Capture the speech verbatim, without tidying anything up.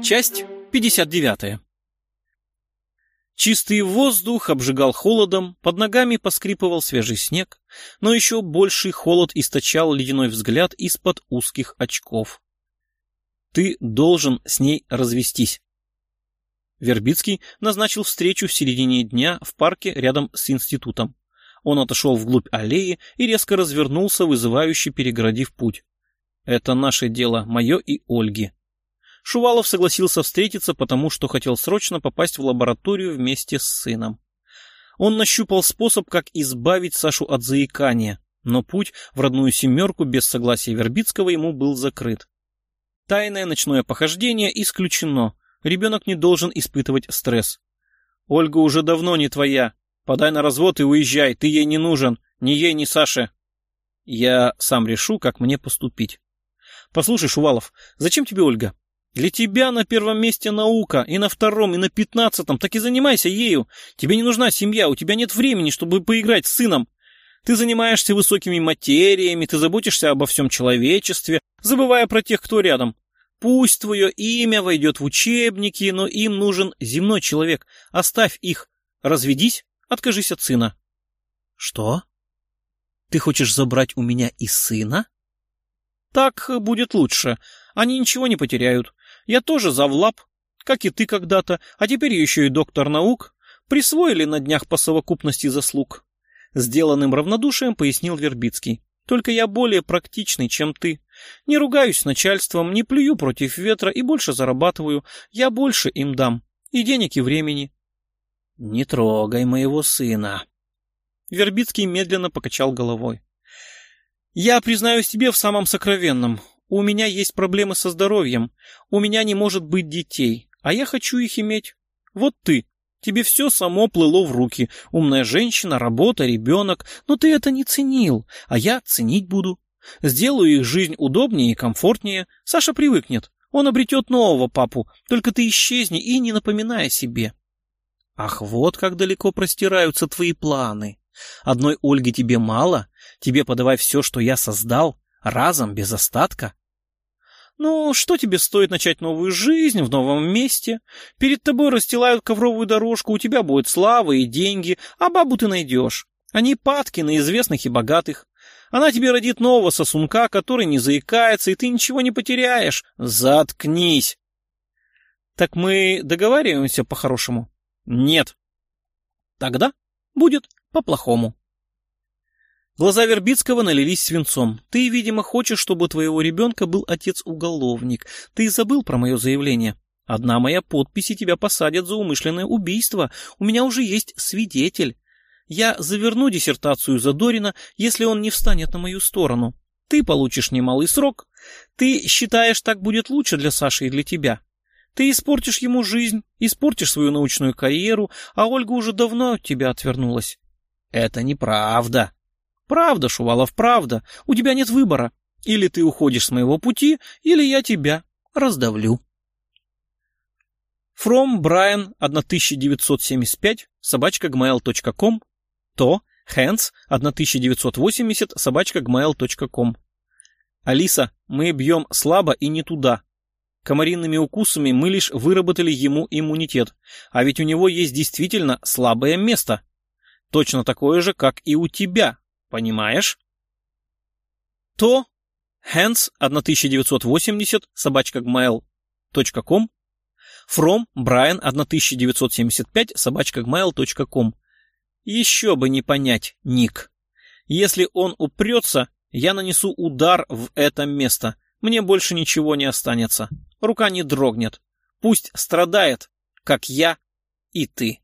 Часть пятьдесят девятая. Чистый воздух обжигал холодом, под ногами поскрипывал свежий снег, но еще больший холод источал ледяной взгляд из-под узких очков. Ты должен с ней развестись. Вербицкий назначил встречу в середине дня в парке рядом с институтом. Он отошел вглубь аллеи и резко развернулся, вызывающе перегородив путь. Это наше дело, мое и Ольги. Шувалов согласился встретиться, потому что хотел срочно попасть в лабораторию вместе с сыном. Он нащупал способ, как избавить Сашу от заикания, но путь в родную семерку без согласия Вербицкого ему был закрыт. Тайное ночное похождение исключено. Ребенок не должен испытывать стресс. Ольга уже давно не твоя. Подай на развод и уезжай, ты ей не нужен, ни ей, ни Саше. Я сам решу, как мне поступить. Послушай, Шувалов, зачем тебе Ольга? Для тебя на первом месте наука, и на втором, и на пятнадцатом, так и занимайся ею. Тебе не нужна семья, у тебя нет времени, чтобы поиграть с сыном. Ты занимаешься высокими материями, ты заботишься обо всем человечестве, забывая про тех, кто рядом. Пусть твое имя войдет в учебники, но им нужен земной человек. Оставь их. Разведись, откажись от сына. Что? Ты хочешь забрать у меня и сына? Так будет лучше. Они ничего не потеряют. Я тоже завлаб, как и ты когда-то, а теперь еще и доктор наук. Присвоили на днях по совокупности заслуг. Сделанным равнодушием пояснил Вербицкий. Только я более практичный, чем ты. Не ругаюсь с начальством, не плюю против ветра и больше зарабатываю. Я больше им дам. И денег, и времени. Не трогай моего сына. Вербицкий медленно покачал головой. Я признаюсь тебе в самом сокровенном. У меня есть проблемы со здоровьем. У меня не может быть детей, а я хочу их иметь. Вот ты. Тебе все само плыло в руки. Умная женщина, работа, ребенок. Но ты это не ценил, а я ценить буду. Сделаю их жизнь удобнее и комфортнее. Саша привыкнет. Он обретет нового папу. Только ты исчезни и не напоминай о себе. Ах, вот как далеко простираются твои планы. Одной Ольги тебе мало? Тебе подавай все, что я создал, разом, без остатка? Ну, что тебе стоит начать новую жизнь в новом месте? Перед тобой расстилают ковровую дорожку, у тебя будет слава и деньги, а бабу ты найдешь. Они падки на известных и богатых. Она тебе родит нового сосунка, который не заикается, и ты ничего не потеряешь. Заткнись. Так мы договариваемся по-хорошему? Нет. Тогда будет по-плохому. Глаза Вербицкого налились свинцом. Ты, видимо, хочешь, чтобы у твоего ребенка был отец-уголовник. Ты забыл про мое заявление. Одна моя подпись, и тебя посадят за умышленное убийство. У меня уже есть свидетель. Я заверну диссертацию Задорина, если он не встанет на мою сторону. Ты получишь немалый срок. Ты считаешь, так будет лучше для Саши и для тебя. Ты испортишь ему жизнь, испортишь свою научную карьеру, а Ольга уже давно от тебя отвернулась. Это неправда. Правда, Шувалов, правда. У тебя нет выбора. Или ты уходишь с моего пути, или я тебя раздавлю. From Brian тысяча девятьсот семьдесят пять собачка gmail точка ком то Hands тысяча девятьсот восемьдесят собачка gmail точка ком. Алиса, мы бьем слабо и не туда. Комариными укусами мы лишь выработали ему иммунитет, а ведь у него есть действительно слабое место. Точно такое же, как и у тебя. Понимаешь? То Hands тысяча девятьсот восемьдесят собачка gmail точка ком From Brian тысяча девятьсот семьдесят пять собачка gmail точка ком. Еще бы не понять, Ник. Если он упрется, я нанесу удар в это место. Мне больше ничего не останется. Рука не дрогнет. Пусть страдает, как я и ты.